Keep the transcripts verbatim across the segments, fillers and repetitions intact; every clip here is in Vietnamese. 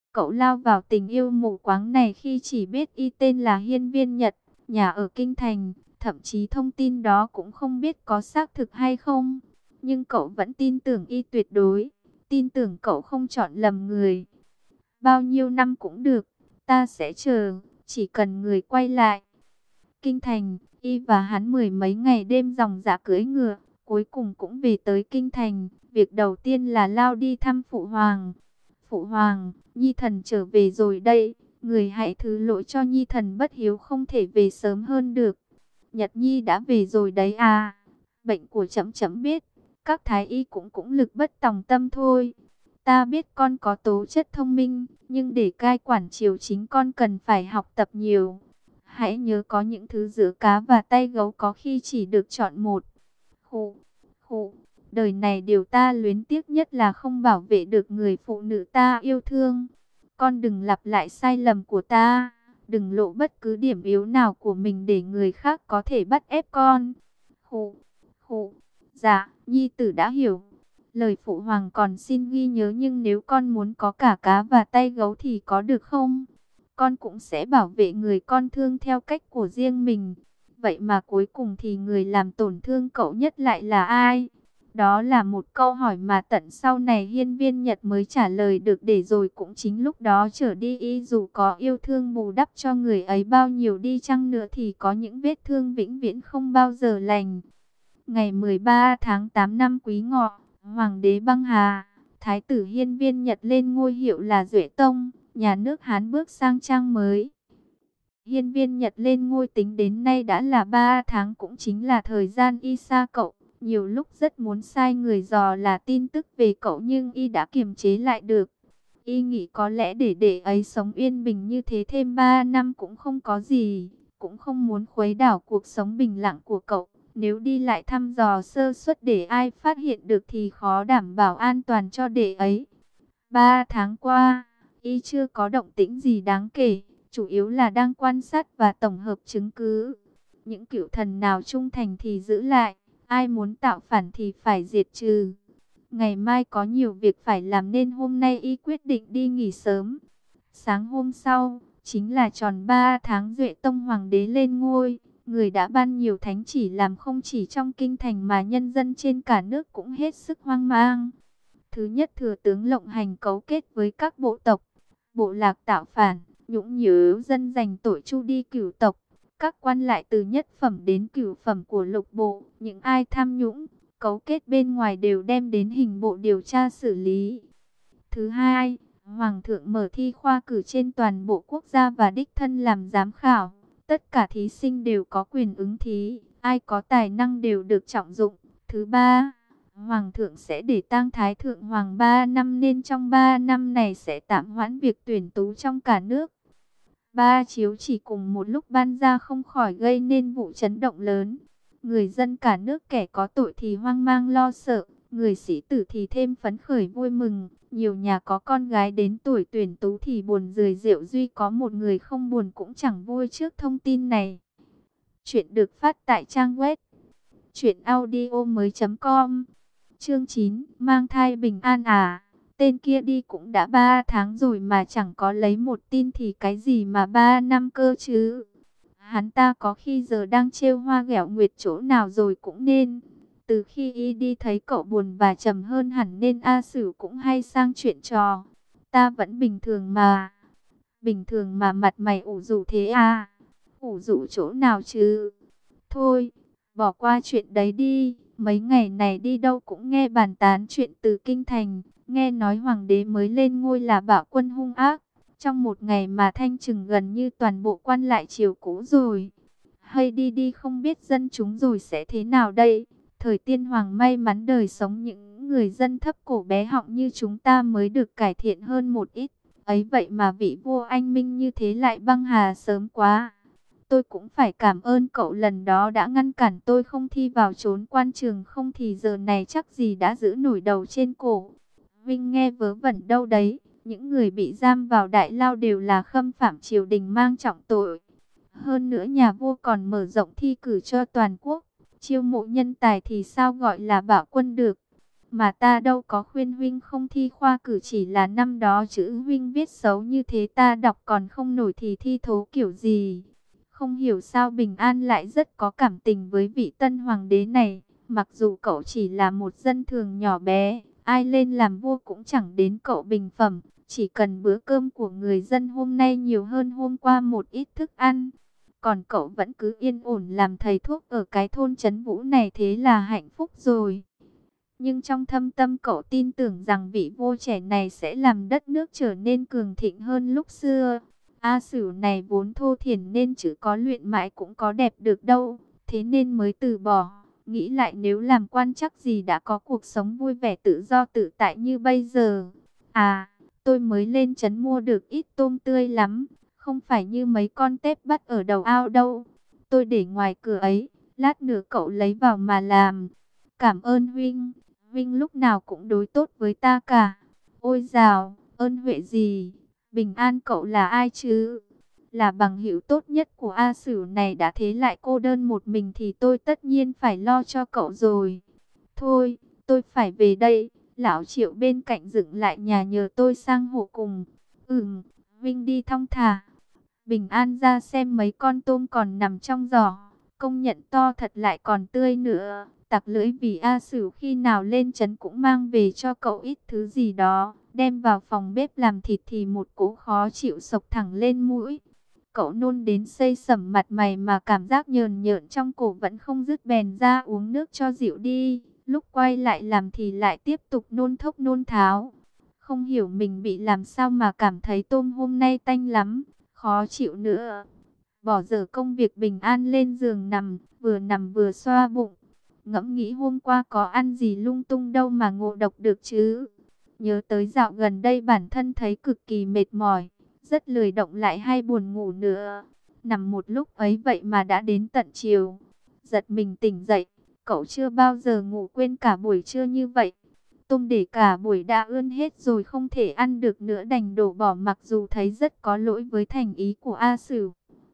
Cậu lao vào tình yêu mù quáng này khi chỉ biết y tên là Hiên Viên Nhật, nhà ở Kinh Thành, thậm chí thông tin đó cũng không biết có xác thực hay không. Nhưng cậu vẫn tin tưởng y tuyệt đối, tin tưởng cậu không chọn lầm người. Bao nhiêu năm cũng được, ta sẽ chờ, chỉ cần người quay lại. Kinh Thành, y và hắn mười mấy ngày đêm dòng dã cưỡi ngựa, cuối cùng cũng về tới Kinh Thành. Việc đầu tiên là lao đi thăm Phụ Hoàng. Phụ Hoàng, Nhi thần trở về rồi đây, người hãy thứ lỗi cho Nhi thần bất hiếu không thể về sớm hơn được. Nhật Nhi đã về rồi đấy à, bệnh của chấm chấm biết, các thái y cũng cũng lực bất tòng tâm thôi. Ta biết con có tố chất thông minh, nhưng để cai quản triều chính con cần phải học tập nhiều. Hãy nhớ có những thứ giữa cá và tay gấu có khi chỉ được chọn một. Khụ, khụ, đời này điều ta luyến tiếc nhất là không bảo vệ được người phụ nữ ta yêu thương. Con đừng lặp lại sai lầm của ta, đừng lộ bất cứ điểm yếu nào của mình để người khác có thể bắt ép con. Khụ, khụ, dạ, Nhi tử đã hiểu. Lời phụ hoàng còn xin ghi nhớ, nhưng nếu con muốn có cả cá và tay gấu thì có được không? Con cũng sẽ bảo vệ người con thương theo cách của riêng mình. Vậy mà cuối cùng thì người làm tổn thương cậu nhất lại là ai? Đó là một câu hỏi mà tận sau này Hiên Viên Nhật mới trả lời được, để rồi cũng chính lúc đó trở đi y dù có yêu thương bù đắp cho người ấy bao nhiêu đi chăng nữa thì có những vết thương vĩnh viễn không bao giờ lành. Ngày mười ba tháng tám năm Quý Ngọ, Hoàng đế băng hà, Thái tử Hiên Viên Nhật lên ngôi hiệu là Duệ Tông, nhà nước Hán bước sang trang mới. Hiên Viên Nhật lên ngôi tính đến nay đã là ba tháng, cũng chính là thời gian y xa cậu. Nhiều lúc rất muốn sai người dò là tin tức về cậu nhưng y đã kiềm chế lại được. Y nghĩ có lẽ để để ấy sống yên bình như thế thêm ba năm cũng không có gì, cũng không muốn khuấy đảo cuộc sống bình lặng của cậu. Nếu đi lại thăm dò sơ suất để ai phát hiện được thì khó đảm bảo an toàn cho đệ ấy. Ba tháng qua, y chưa có động tĩnh gì đáng kể, chủ yếu là đang quan sát và tổng hợp chứng cứ. Những cựu thần nào trung thành thì giữ lại, ai muốn tạo phản thì phải diệt trừ. Ngày mai có nhiều việc phải làm nên hôm nay y quyết định đi nghỉ sớm. Sáng hôm sau, chính là tròn ba tháng Duệ Tông Hoàng đế lên ngôi. Người đã ban nhiều thánh chỉ làm không chỉ trong kinh thành mà nhân dân trên cả nước cũng hết sức hoang mang. Thứ nhất, thừa tướng Lộng Hành cấu kết với các bộ tộc, bộ lạc tạo phản, nhũng nhiễu dân, giành tội chu đi cửu tộc. Các quan lại từ nhất phẩm đến cửu phẩm của lục bộ, những ai tham nhũng, cấu kết bên ngoài đều đem đến hình bộ điều tra xử lý. Thứ hai, Hoàng thượng mở thi khoa cử trên toàn bộ quốc gia và đích thân làm giám khảo. Tất cả thí sinh đều có quyền ứng thí, ai có tài năng đều được trọng dụng. Thứ ba, Hoàng thượng sẽ để tang Thái thượng hoàng ba năm nên trong ba năm này sẽ tạm hoãn việc tuyển tú trong cả nước. Ba chiếu chỉ cùng một lúc ban ra không khỏi gây nên vụ chấn động lớn. Người dân cả nước kẻ có tội thì hoang mang lo sợ, người sĩ tử thì thêm phấn khởi vui mừng. Nhiều nhà có con gái đến tuổi tuyển tú thì buồn rười rượu, duy có một người không buồn cũng chẳng vui trước thông tin này. Chuyện được phát tại trang web truyện audio mới chấm com. Chương chín, mang thai bình an à? Tên kia đi cũng đã ba tháng rồi mà chẳng có lấy một tin thì cái gì mà ba năm cơ chứ? Hắn ta có khi giờ đang trêu hoa ghẹo nguyệt chỗ nào rồi cũng nên. Từ khi y đi thấy cậu buồn và trầm hơn hẳn nên A Sử cũng hay sang chuyện trò. Ta vẫn bình thường mà. Bình thường mà mặt mày ủ rũ thế à? Ủ rũ chỗ nào chứ? Thôi, bỏ qua chuyện đấy đi. Mấy ngày này đi đâu cũng nghe bàn tán chuyện từ kinh thành. Nghe nói hoàng đế mới lên ngôi là bạo quân hung ác. Trong một ngày mà thanh trừng gần như toàn bộ quan lại triều cũ rồi. Hay đi đi, không biết dân chúng rồi sẽ thế nào đây? Thời tiên hoàng may mắn đời sống những người dân thấp cổ bé họng như chúng ta mới được cải thiện hơn một ít. Ấy vậy mà vị vua anh minh như thế lại băng hà sớm quá. Tôi cũng phải cảm ơn cậu lần đó đã ngăn cản tôi không thi vào trốn quan trường, không thì giờ này chắc gì đã giữ nổi đầu trên cổ. Vinh nghe vớ vẩn đâu đấy, những người bị giam vào đại lao đều là khâm phạm triều đình mang trọng tội. Hơn nữa nhà vua còn mở rộng thi cử cho toàn quốc, chiêu mộ nhân tài thì sao gọi là bạo quân được. Mà ta đâu có khuyên huynh không thi khoa cử, chỉ là năm đó chữ huynh viết xấu như thế ta đọc còn không nổi thì thi thố kiểu gì. Không hiểu sao Bình An lại rất có cảm tình với vị tân hoàng đế này. Mặc dù cậu chỉ là một dân thường nhỏ bé, ai lên làm vua cũng chẳng đến cậu bình phẩm. Chỉ cần bữa cơm của người dân hôm nay nhiều hơn hôm qua một ít thức ăn. Còn cậu vẫn cứ yên ổn làm thầy thuốc ở cái thôn Trấn Vũ này, thế là hạnh phúc rồi. Nhưng trong thâm tâm cậu tin tưởng rằng vị vua trẻ này sẽ làm đất nước trở nên cường thịnh hơn lúc xưa. A Sửu này vốn thô thiển nên chữ có luyện mãi cũng có đẹp được đâu, thế nên mới từ bỏ. Nghĩ lại nếu làm quan chắc gì đã có cuộc sống vui vẻ tự do tự tại như bây giờ. À, tôi mới lên trấn mua được ít tôm tươi lắm, không phải như mấy con tép bắt ở đầu ao đâu. Tôi để ngoài cửa ấy, lát nữa cậu lấy vào mà làm. Cảm ơn huynh, huynh lúc nào cũng đối tốt với ta cả. Ôi dào, ơn huệ gì? Bình An cậu là ai chứ? Là bằng hữu tốt nhất của A Sửu này, đã thế lại cô đơn một mình thì tôi tất nhiên phải lo cho cậu rồi. Thôi, tôi phải về đây. Lão Triệu bên cạnh dựng lại nhà nhờ tôi sang hộ cùng. Ừm, Vinh đi thong thả. Bình An ra xem mấy con tôm còn nằm trong giỏ. Công nhận to thật lại còn tươi nữa. Tặc lưỡi vì A Sửu khi nào lên trấn cũng mang về cho cậu ít thứ gì đó. Đem vào phòng bếp làm thịt thì một cỗ khó chịu sộc thẳng lên mũi. Cậu nôn đến xây sẩm mặt mày mà cảm giác nhờn nhợn trong cổ vẫn không dứt, bèn ra uống nước cho dịu đi. Lúc quay lại làm thì lại tiếp tục nôn thốc nôn tháo. Không hiểu mình bị làm sao mà cảm thấy tôm hôm nay tanh lắm, khó chịu nữa. Bỏ dở công việc Bình An lên giường nằm, vừa nằm vừa xoa bụng. Ngẫm nghĩ hôm qua có ăn gì lung tung đâu mà ngộ độc được chứ. Nhớ tới dạo gần đây bản thân thấy cực kỳ mệt mỏi, rất lười động lại hay buồn ngủ nữa. Nằm một lúc ấy vậy mà đã đến tận chiều. Giật mình tỉnh dậy, cậu chưa bao giờ ngủ quên cả buổi trưa như vậy. Tôm để cả buổi đã ươn hết rồi không thể ăn được nữa đành đổ bỏ, mặc dù thấy rất có lỗi với thành ý của A Sửu.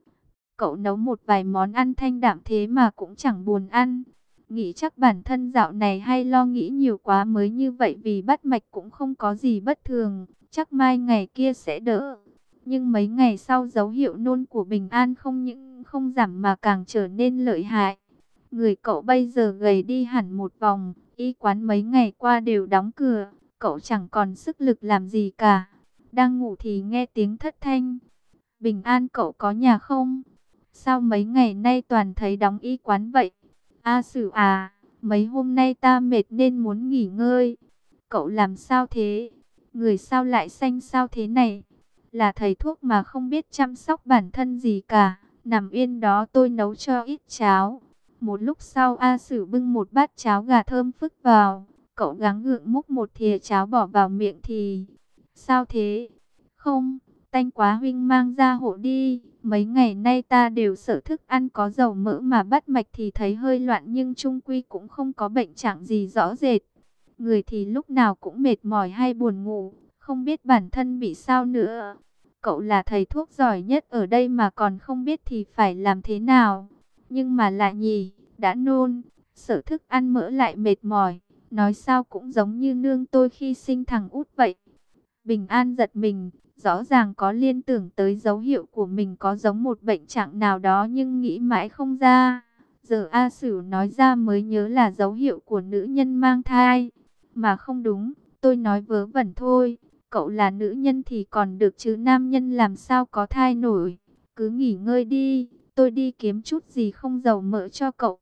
Cậu nấu một vài món ăn thanh đạm thế mà cũng chẳng buồn ăn. Nghĩ chắc bản thân dạo này hay lo nghĩ nhiều quá mới như vậy, vì bắt mạch cũng không có gì bất thường. Chắc mai ngày kia sẽ đỡ. Nhưng mấy ngày sau dấu hiệu nôn của Bình An không những không giảm mà càng trở nên lợi hại. Người cậu bây giờ gầy đi hẳn một vòng. Y quán mấy ngày qua đều đóng cửa. Cậu chẳng còn sức lực làm gì cả. Đang ngủ thì nghe tiếng thất thanh. Bình An cậu có nhà không? Sao mấy ngày nay toàn thấy đóng y quán vậy? A Sửu à, mấy hôm nay ta mệt nên muốn nghỉ ngơi. Cậu làm sao thế? Người sao lại xanh sao thế này? Là thầy thuốc mà không biết chăm sóc bản thân gì cả. Nằm yên đó tôi nấu cho ít cháo. Một lúc sau A Sửu bưng một bát cháo gà thơm phức vào. Cậu gắng gượng múc một thìa cháo bỏ vào miệng thì... Sao thế? Không, tanh quá, huynh mang ra hộ đi. Mấy ngày nay ta đều sợ thức ăn có dầu mỡ mà bắt mạch thì thấy hơi loạn, nhưng chung quy cũng không có bệnh trạng gì rõ rệt. Người thì lúc nào cũng mệt mỏi hay buồn ngủ, không biết bản thân bị sao nữa. Cậu là thầy thuốc giỏi nhất ở đây mà còn không biết thì phải làm thế nào? Nhưng mà lại nhỉ, đã nôn, sợ thức ăn mỡ lại mệt mỏi, nói sao cũng giống như nương tôi khi sinh thằng út vậy. Bình An giật mình, rõ ràng có liên tưởng tới dấu hiệu của mình có giống một bệnh trạng nào đó nhưng nghĩ mãi không ra. Giờ A Sửu nói ra mới nhớ là dấu hiệu của nữ nhân mang thai. Mà không đúng, tôi nói vớ vẩn thôi. Cậu là nữ nhân thì còn được chứ nam nhân làm sao có thai nổi. Cứ nghỉ ngơi đi, tôi đi kiếm chút gì không dầu mỡ cho cậu.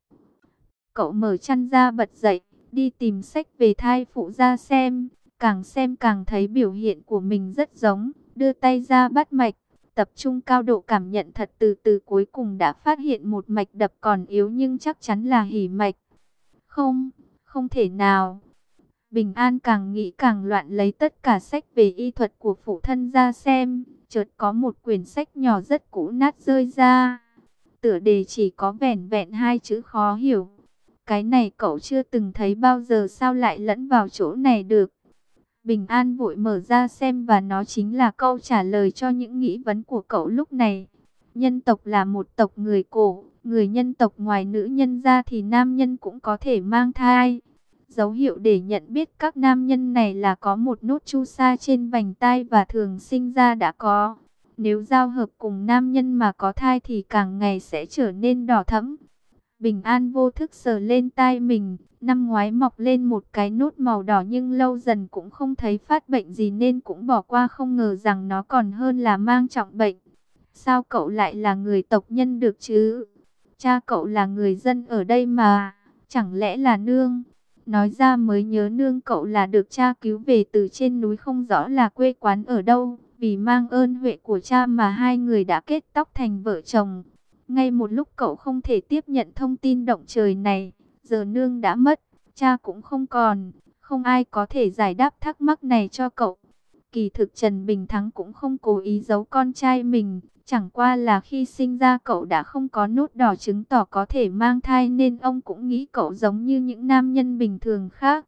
Cậu mở chăn ra bật dậy, đi tìm sách về thai phụ ra xem. Càng xem càng thấy biểu hiện của mình rất giống, đưa tay ra bắt mạch, tập trung cao độ cảm nhận thật từ từ, cuối cùng đã phát hiện một mạch đập còn yếu nhưng chắc chắn là hỉ mạch. Không, không thể nào. Bình An càng nghĩ càng loạn, lấy tất cả sách về y thuật của phụ thân ra xem, chợt có một quyển sách nhỏ rất cũ nát rơi ra. Tựa đề chỉ có vẻn vẹn hai chữ khó hiểu. Cái này cậu chưa từng thấy bao giờ, sao lại lẫn vào chỗ này được? Bình An vội mở ra xem và nó chính là câu trả lời cho những nghĩ vấn của cậu lúc này. Nhân tộc là một tộc người cổ, người nhân tộc ngoài nữ nhân ra thì nam nhân cũng có thể mang thai. Dấu hiệu để nhận biết các nam nhân này là có một nốt chu sa trên vành tai và thường sinh ra đã có. Nếu giao hợp cùng nam nhân mà có thai thì càng ngày sẽ trở nên đỏ thẫm. Bình An vô thức sờ lên tai mình, năm ngoái mọc lên một cái nốt màu đỏ nhưng lâu dần cũng không thấy phát bệnh gì nên cũng bỏ qua, không ngờ rằng nó còn hơn là mang trọng bệnh. Sao cậu lại là người tộc nhân được chứ? Cha cậu là người dân ở đây mà, chẳng lẽ là nương? Nói ra mới nhớ nương cậu là được cha cứu về từ trên núi, không rõ là quê quán ở đâu. Vì mang ơn huệ của cha mà hai người đã kết tóc thành vợ chồng. Ngay một lúc cậu không thể tiếp nhận thông tin động trời này, giờ nương đã mất, cha cũng không còn, không ai có thể giải đáp thắc mắc này cho cậu. Kỳ thực Trần Bình Thắng cũng không cố ý giấu con trai mình, chẳng qua là khi sinh ra cậu đã không có nốt đỏ chứng tỏ có thể mang thai nên ông cũng nghĩ cậu giống như những nam nhân bình thường khác.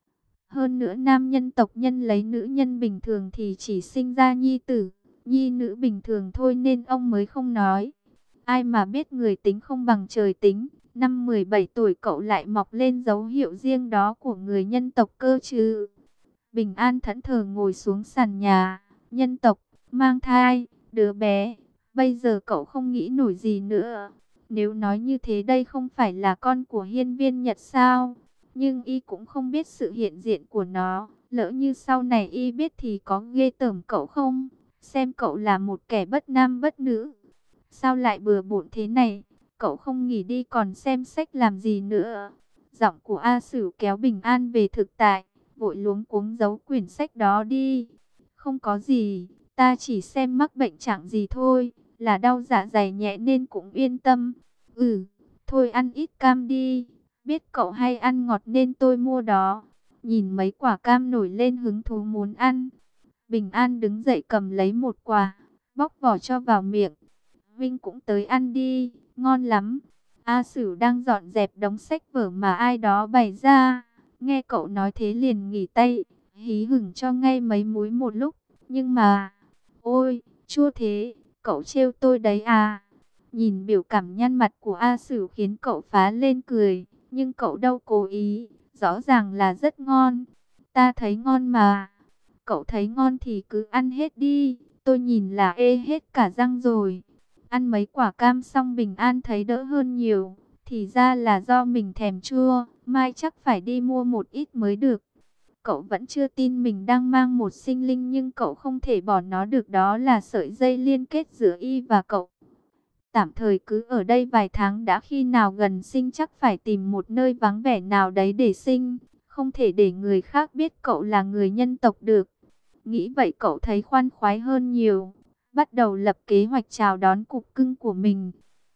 Hơn nữa nam nhân tộc nhân lấy nữ nhân bình thường thì chỉ sinh ra nhi tử, nhi nữ bình thường thôi nên ông mới không nói. Ai mà biết người tính không bằng trời tính, năm mười bảy tuổi cậu lại mọc lên dấu hiệu riêng đó của người nhân tộc cơ chứ. Bình An thẫn thờ ngồi xuống sàn nhà, nhân tộc, mang thai, đứa bé, bây giờ cậu không nghĩ nổi gì nữa. Nếu nói như thế đây không phải là con của Hiên Viên Nhật sao? Nhưng y cũng không biết sự hiện diện của nó, lỡ như sau này y biết thì có ghê tởm cậu không? Xem cậu là một kẻ bất nam bất nữ. Sao lại bừa bộn thế này? Cậu không nghỉ đi còn xem sách làm gì nữa? Giọng của A Sửu kéo Bình An về thực tại, vội luống cuống giấu quyển sách đó đi. Không có gì, ta chỉ xem mắc bệnh chẳng gì thôi, là đau dạ dày nhẹ nên cũng yên tâm. Ừ, thôi ăn ít cam đi, biết cậu hay ăn ngọt nên tôi mua đó. Nhìn mấy quả cam nổi lên hứng thú muốn ăn. Bình An đứng dậy cầm lấy một quả, bóc vỏ cho vào miệng. Vinh cũng tới ăn đi, ngon lắm. A Sửu đang dọn dẹp đống sách vở mà ai đó bày ra. Nghe cậu nói thế liền nghỉ tay, hí hửng cho ngay mấy múi một lúc. Nhưng mà, ôi, chua thế, cậu trêu tôi đấy à. Nhìn biểu cảm nhăn mặt của A Sửu khiến cậu phá lên cười. Nhưng cậu đâu cố ý, rõ ràng là rất ngon. Ta thấy ngon mà. Cậu thấy ngon thì cứ ăn hết đi, tôi nhìn là ê hết cả răng rồi. Ăn mấy quả cam xong Bình An thấy đỡ hơn nhiều. Thì ra là do mình thèm chua, mai chắc phải đi mua một ít mới được. Cậu vẫn chưa tin mình đang mang một sinh linh nhưng cậu không thể bỏ nó được, đó là sợi dây liên kết giữa y và cậu. Tạm thời cứ ở đây vài tháng đã, khi nào gần sinh chắc phải tìm một nơi vắng vẻ nào đấy để sinh. Không thể để người khác biết cậu là người nhân tộc được. Nghĩ vậy cậu thấy khoan khoái hơn nhiều. Bắt đầu lập kế hoạch chào đón cục cưng của mình.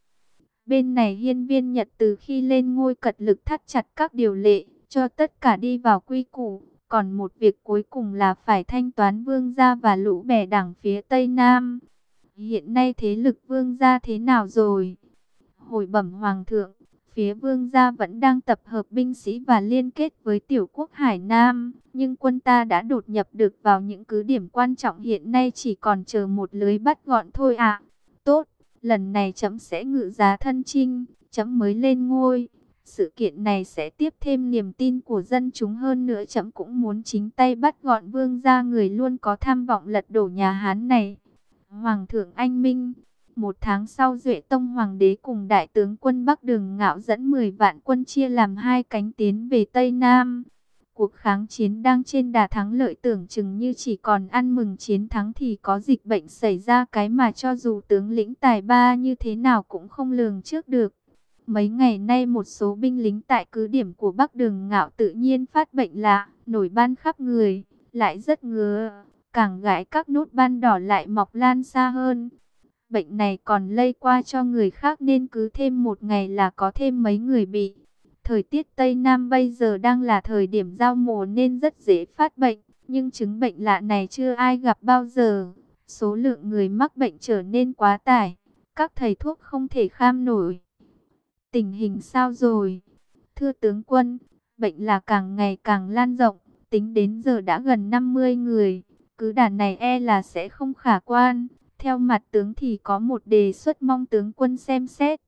Bên này Hiên Viên Nhật từ khi lên ngôi cật lực thắt chặt các điều lệ, cho tất cả đi vào quy củ. Còn một việc cuối cùng là phải thanh toán vương gia và lũ bè đảng phía Tây Nam. Hiện nay thế lực vương gia thế nào rồi? Hồi bẩm hoàng thượng, phía vương gia vẫn đang tập hợp binh sĩ và liên kết với tiểu quốc Hải Nam. Nhưng quân ta đã đột nhập được vào những cứ điểm quan trọng, hiện nay chỉ còn chờ một lưới bắt gọn thôi ạ. Tốt, lần này trẫm sẽ ngự giá thân chinh, trẫm mới lên ngôi. Sự kiện này sẽ tiếp thêm niềm tin của dân chúng, hơn nữa trẫm cũng muốn chính tay bắt gọn vương gia, người luôn có tham vọng lật đổ nhà Hán này. Hoàng thượng anh minh. Một tháng sau, Duệ Tông Hoàng đế cùng đại tướng quân Bắc Đường Ngạo dẫn mười vạn quân chia làm hai cánh tiến về Tây Nam. Cuộc kháng chiến đang trên đà thắng lợi, tưởng chừng như chỉ còn ăn mừng chiến thắng thì có dịch bệnh xảy ra, cái mà cho dù tướng lĩnh tài ba như thế nào cũng không lường trước được. Mấy ngày nay một số binh lính tại cứ điểm của Bắc Đường Ngạo tự nhiên phát bệnh lạ, nổi ban khắp người, lại rất ngứa, càng gãi các nốt ban đỏ lại mọc lan xa hơn. Bệnh này còn lây qua cho người khác nên cứ thêm một ngày là có thêm mấy người bị. Thời tiết Tây Nam bây giờ đang là thời điểm giao mùa nên rất dễ phát bệnh, nhưng chứng bệnh lạ này chưa ai gặp bao giờ. Số lượng người mắc bệnh trở nên quá tải, các thầy thuốc không thể kham nổi. Tình hình sao rồi? Thưa tướng quân, bệnh là càng ngày càng lan rộng, tính đến giờ đã gần năm mươi người, cứ đà này e là sẽ không khả quan. Theo mặt tướng thì có một đề xuất mong tướng quân xem xét.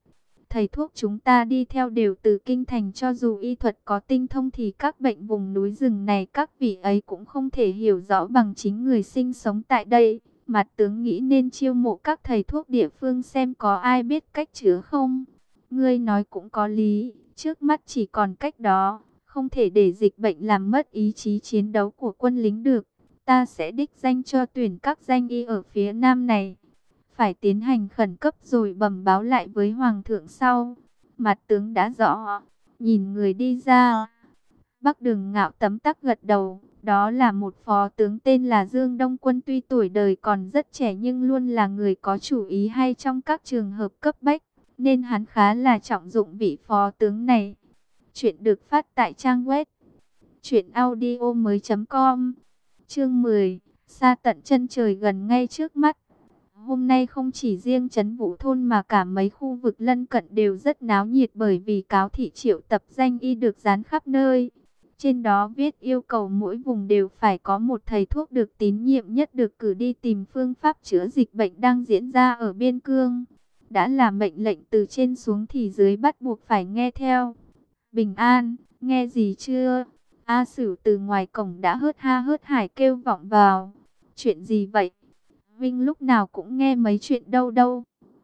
thầy thuốc chúng ta đi theo đều từ kinh thành, cho dù y thuật có tinh thông thì các bệnh vùng núi rừng này các vị ấy cũng không thể hiểu rõ bằng chính người sinh sống tại đây. Mặt tướng nghĩ nên chiêu mộ các thầy thuốc địa phương xem có ai biết cách chữa không. Ngươi nói cũng có lý, trước mắt chỉ còn cách đó, không thể để dịch bệnh làm mất ý chí chiến đấu của quân lính được. Ta sẽ đích danh cho tuyển các danh y ở phía nam này. Phải tiến hành khẩn cấp rồi bẩm báo lại với hoàng thượng sau. Mặt tướng đã rõ, nhìn người đi ra. Bắc Đường Ngạo tấm tắc gật đầu, đó là một phó tướng tên là Dương Đông Quân, tuy tuổi đời còn rất trẻ nhưng luôn là người có chủ ý hay trong các trường hợp cấp bách, nên hắn khá là trọng dụng vị phó tướng này. Chuyện được phát tại trang web truyện audio mới chấm com. Chương mười, xa tận chân trời gần ngay trước mắt. Hôm nay không chỉ riêng trấn Vũ thôn mà cả mấy khu vực lân cận đều rất náo nhiệt, bởi vì cáo thị triệu tập danh y được dán khắp nơi. Trên đó viết yêu cầu mỗi vùng đều phải có một thầy thuốc được tín nhiệm nhất được cử đi tìm phương pháp chữa dịch bệnh đang diễn ra ở biên cương. Đã là mệnh lệnh từ trên xuống thì dưới bắt buộc phải nghe theo. Bình An, nghe gì chưa? A Sửu từ ngoài cổng đã hớt ha hớt hải kêu vọng vào. Chuyện gì vậy? Vinh lúc nào cũng nghe mấy chuyện đâu đâu.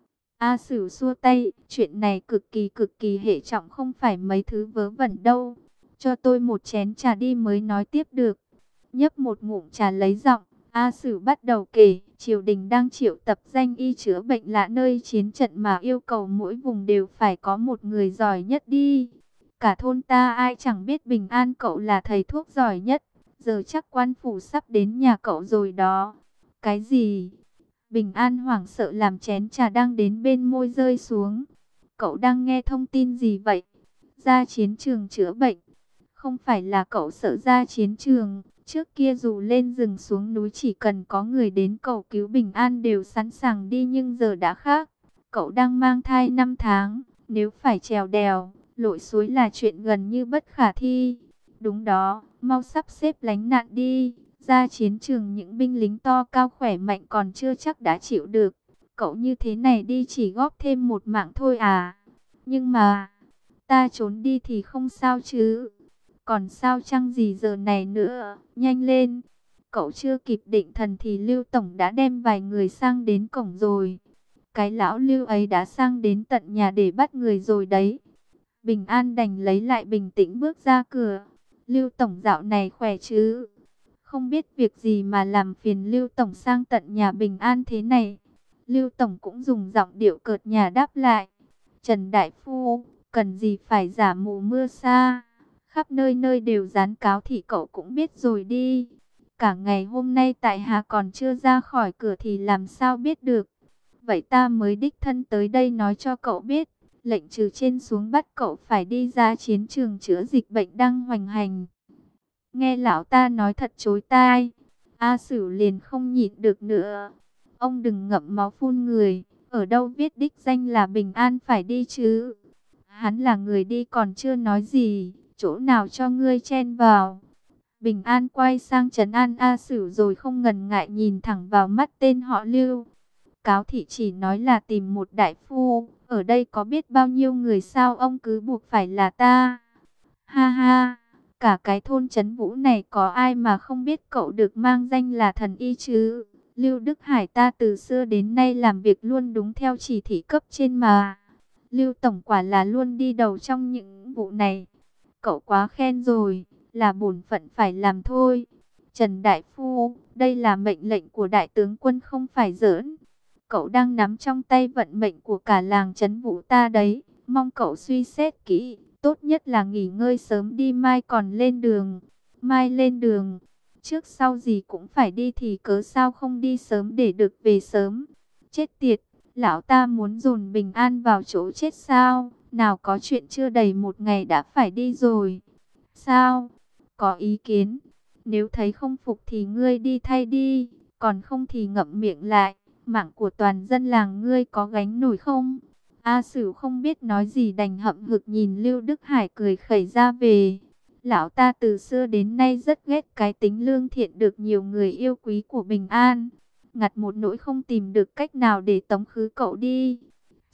A Sửu xua tay, chuyện này cực kỳ cực kỳ hệ trọng, không phải mấy thứ vớ vẩn đâu. Cho tôi một chén trà đi mới nói tiếp được. Nhấp một ngụm trà lấy giọng, A Sửu bắt đầu kể, triều đình đang triệu tập danh y chữa bệnh lạ nơi chiến trận mà yêu cầu mỗi vùng đều phải có một người giỏi nhất đi. Cả thôn ta ai chẳng biết Bình An cậu là thầy thuốc giỏi nhất, giờ chắc quan phủ sắp đến nhà cậu rồi đó. Cái gì? Bình An hoảng sợ làm chén trà đang đến bên môi rơi xuống. Cậu đang nghe thông tin gì vậy? Ra chiến trường chữa bệnh. Không phải là cậu sợ ra chiến trường, trước kia dù lên rừng xuống núi chỉ cần có người đến cầu cứu Bình An đều sẵn sàng đi, nhưng giờ đã khác. Cậu đang mang thai năm tháng, nếu phải trèo đèo, lội suối là chuyện gần như bất khả thi. Đúng đó, mau sắp xếp lánh nạn đi. Ra chiến trường những binh lính to cao khỏe mạnh còn chưa chắc đã chịu được. Cậu như thế này đi chỉ góp thêm một mạng thôi à. Nhưng mà, ta trốn đi thì không sao chứ. Còn sao chăng gì giờ này nữa, nhanh lên. Cậu chưa kịp định thần thì Lưu Tổng đã đem vài người sang đến cổng rồi. Cái lão Lưu ấy đã sang đến tận nhà để bắt người rồi đấy. Bình An đành lấy lại bình tĩnh bước ra cửa. Lưu Tổng dạo này khỏe chứ? Không biết việc gì mà làm phiền Lưu Tổng sang tận nhà Bình An thế này. Lưu Tổng cũng dùng giọng điệu cợt nhả đáp lại. Trần Đại Phu, cần gì phải giả mù mưa sa. Khắp nơi nơi đều dán cáo thì cậu cũng biết rồi đi. Cả ngày hôm nay tại hạ còn chưa ra khỏi cửa thì làm sao biết được. Vậy ta mới đích thân tới đây nói cho cậu biết. Lệnh trừ trên xuống bắt cậu phải đi ra chiến trường chữa dịch bệnh đang hoành hành. Nghe lão ta nói thật chối tai. A Sửu liền không nhịn được nữa. Ông đừng ngậm máu phun người. Ở đâu viết đích danh là Bình An phải đi chứ. Hắn là người đi còn chưa nói gì. Chỗ nào cho ngươi chen vào. Bình An quay sang trấn an A Sửu rồi không ngần ngại nhìn thẳng vào mắt tên họ Lưu. Cáo thị chỉ nói là tìm một đại phu. Ở đây có biết bao nhiêu người sao ông cứ buộc phải là ta. Ha ha. Cả cái thôn Trấn Vũ này có ai mà không biết cậu được mang danh là thần y chứ. Lưu Đức Hải ta từ xưa đến nay làm việc luôn đúng theo chỉ thị cấp trên mà. Lưu Tổng quả là luôn đi đầu trong những vụ này. Cậu quá khen rồi, là bổn phận phải làm thôi. Trần Đại Phu, đây là mệnh lệnh của Đại tướng quân không phải giỡn. Cậu đang nắm trong tay vận mệnh của cả làng Trấn Vũ ta đấy. Mong cậu suy xét kỹ. Tốt nhất là nghỉ ngơi sớm đi, mai còn lên đường. Mai lên đường, trước sau gì cũng phải đi thì cớ sao không đi sớm để được về sớm. Chết tiệt, lão ta muốn dồn Bình An vào chỗ chết sao? Nào có chuyện chưa đầy một ngày đã phải đi rồi. Sao? Có ý kiến? Nếu thấy không phục thì ngươi đi thay đi. Còn không thì ngậm miệng lại. Mạng của toàn dân làng ngươi có gánh nổi không? A Sửu không biết nói gì đành hậm hực nhìn Lưu Đức Hải cười khẩy ra về. Lão ta từ xưa đến nay rất ghét cái tính lương thiện được nhiều người yêu quý của Bình An. Ngặt một nỗi không tìm được cách nào để tống khứ cậu đi.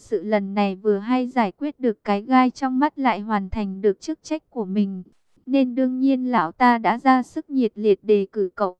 Sự lần này vừa hay giải quyết được cái gai trong mắt lại hoàn thành được chức trách của mình. Nên đương nhiên lão ta đã ra sức nhiệt liệt đề cử cậu.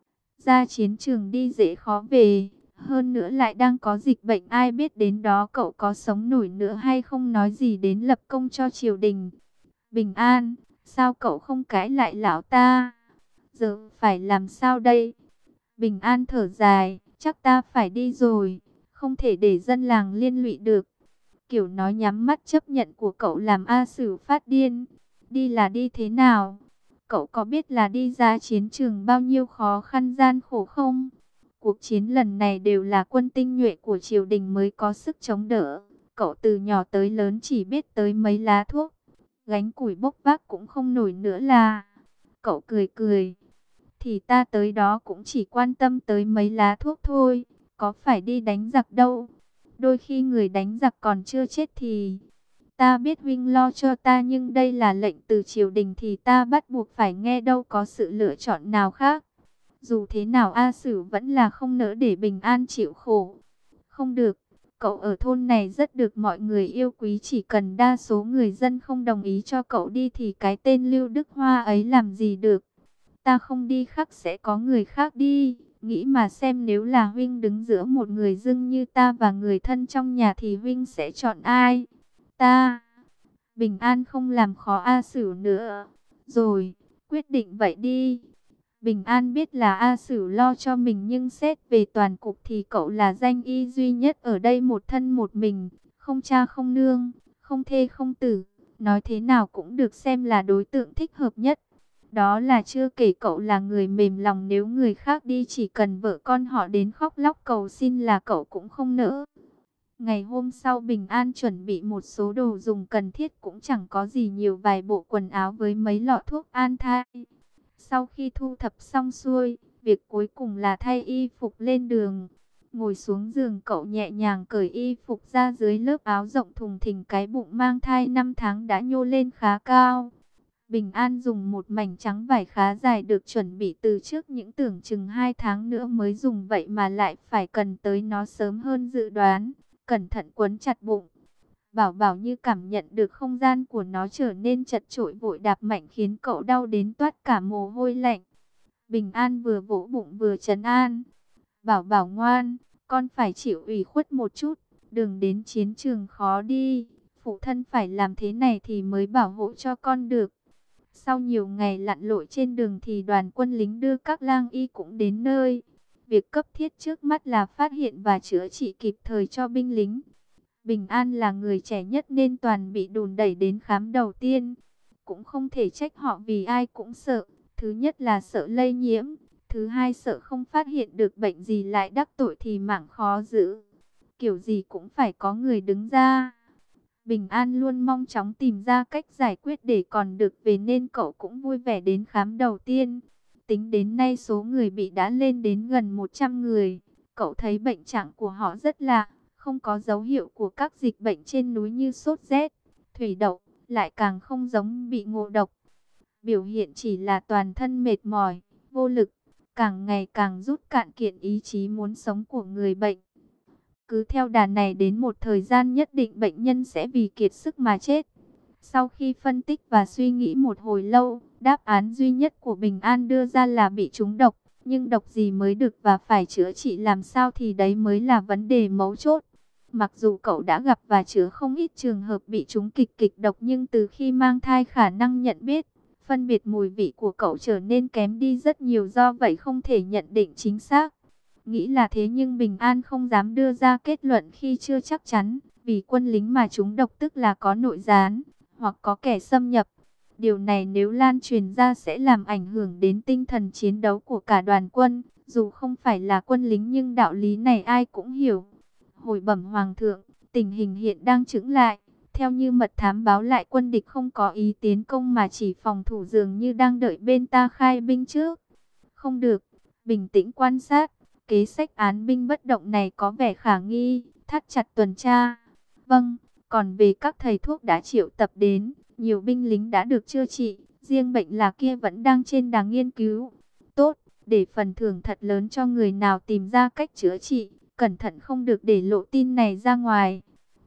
Ra chiến trường đi dễ khó về. Hơn nữa lại đang có dịch bệnh, ai biết đến đó cậu có sống nổi nữa hay không, nói gì đến lập công cho triều đình. Bình An, sao cậu không cãi lại lão ta? Giờ phải làm sao đây? Bình An thở dài, chắc ta phải đi rồi, không thể để dân làng liên lụy được. Kiểu nói nhắm mắt chấp nhận của cậu làm A Sử phát điên. Đi là đi thế nào? Cậu có biết là đi ra chiến trường bao nhiêu khó khăn gian khổ không? Cuộc chiến lần này đều là quân tinh nhuệ của triều đình mới có sức chống đỡ. Cậu từ nhỏ tới lớn chỉ biết tới mấy lá thuốc, gánh củi bốc vác cũng không nổi nữa là. Cậu cười cười. Thì ta tới đó cũng chỉ quan tâm tới mấy lá thuốc thôi, có phải đi đánh giặc đâu. Đôi khi người đánh giặc còn chưa chết thì... Ta biết huynh lo cho ta, nhưng đây là lệnh từ triều đình thì ta bắt buộc phải nghe, đâu có sự lựa chọn nào khác. Dù thế nào A Sử vẫn là không nỡ để Bình An chịu khổ. Không được, cậu ở thôn này rất được mọi người yêu quý, chỉ cần đa số người dân không đồng ý cho cậu đi thì cái tên Lưu Đức Hoa ấy làm gì được. Ta không đi khắc sẽ có người khác đi. Nghĩ mà xem, nếu là huynh đứng giữa một người dưng như ta và người thân trong nhà thì huynh sẽ chọn ai? Ta. Bình An không làm khó A Sử nữa. Rồi, quyết định vậy đi. Bình An biết là A Sử lo cho mình, nhưng xét về toàn cục thì cậu là danh y duy nhất ở đây, một thân một mình, không cha không nương, không thê không tử, nói thế nào cũng được xem là đối tượng thích hợp nhất. Đó là chưa kể cậu là người mềm lòng, nếu người khác đi chỉ cần vợ con họ đến khóc lóc cầu xin là cậu cũng không nỡ. Ngày hôm sau Bình An chuẩn bị một số đồ dùng cần thiết, cũng chẳng có gì nhiều, vài bộ quần áo với mấy lọ thuốc an thai. Sau khi thu thập xong xuôi, việc cuối cùng là thay y phục lên đường. Ngồi xuống giường cậu nhẹ nhàng cởi y phục ra, dưới lớp áo rộng thùng thình cái bụng mang thai năm tháng đã nhô lên khá cao. Bình An dùng một mảnh trắng vải khá dài được chuẩn bị từ trước, những tưởng chừng hai tháng nữa mới dùng, vậy mà lại phải cần tới nó sớm hơn dự đoán. Cẩn thận quấn chặt bụng. Bảo Bảo như cảm nhận được không gian của nó trở nên chật chội, vội đạp mạnh khiến cậu đau đến toát cả mồ hôi lạnh. Bình An vừa vỗ bụng vừa trấn an. Bảo Bảo ngoan, con phải chịu ủy khuất một chút, đừng đến chiến trường khó đi. Phụ thân phải làm thế này thì mới bảo hộ cho con được. Sau nhiều ngày lặn lội trên đường thì đoàn quân lính đưa các lang y cũng đến nơi. Việc cấp thiết trước mắt là phát hiện và chữa trị kịp thời cho binh lính. Bình An là người trẻ nhất nên toàn bị đùn đẩy đến khám đầu tiên. Cũng không thể trách họ vì ai cũng sợ. Thứ nhất là sợ lây nhiễm. Thứ hai sợ không phát hiện được bệnh gì lại đắc tội thì mạng khó giữ. Kiểu gì cũng phải có người đứng ra. Bình An luôn mong chóng tìm ra cách giải quyết để còn được về, nên cậu cũng vui vẻ đến khám đầu tiên. Tính đến nay số người bị đã lên đến gần một trăm người. Cậu thấy bệnh trạng của họ rất lạ, không có dấu hiệu của các dịch bệnh trên núi như sốt rét, thủy đậu, lại càng không giống bị ngộ độc. Biểu hiện chỉ là toàn thân mệt mỏi, vô lực, càng ngày càng rút cạn kiện ý chí muốn sống của người bệnh. Cứ theo đà này đến một thời gian nhất định bệnh nhân sẽ vì kiệt sức mà chết. Sau khi phân tích và suy nghĩ một hồi lâu, đáp án duy nhất của Bình An đưa ra là bị trúng độc. Nhưng độc gì mới được và phải chữa trị làm sao thì đấy mới là vấn đề mấu chốt. Mặc dù cậu đã gặp và chữa không ít trường hợp bị trúng kịch kịch độc, nhưng từ khi mang thai khả năng nhận biết, phân biệt mùi vị của cậu trở nên kém đi rất nhiều, do vậy không thể nhận định chính xác. Nghĩ là thế nhưng Bình An không dám đưa ra kết luận khi chưa chắc chắn, vì quân lính mà trúng độc tức là có nội gián, hoặc có kẻ xâm nhập. Điều này nếu lan truyền ra sẽ làm ảnh hưởng đến tinh thần chiến đấu của cả đoàn quân, dù không phải là quân lính nhưng đạo lý này ai cũng hiểu. Hồi bẩm Hoàng thượng, tình hình hiện đang chững lại, theo như mật thám báo lại quân địch không có ý tiến công mà chỉ phòng thủ, dường như đang đợi bên ta khai binh trước. Không được, bình tĩnh quan sát. Kế sách án binh bất động này có vẻ khả nghi, thắt chặt tuần tra. Vâng, còn về các thầy thuốc đã triệu tập đến, nhiều binh lính đã được chữa trị, riêng bệnh là kia vẫn đang trên đà nghiên cứu. Tốt, để phần thưởng thật lớn cho người nào tìm ra cách chữa trị, cẩn thận không được để lộ tin này ra ngoài.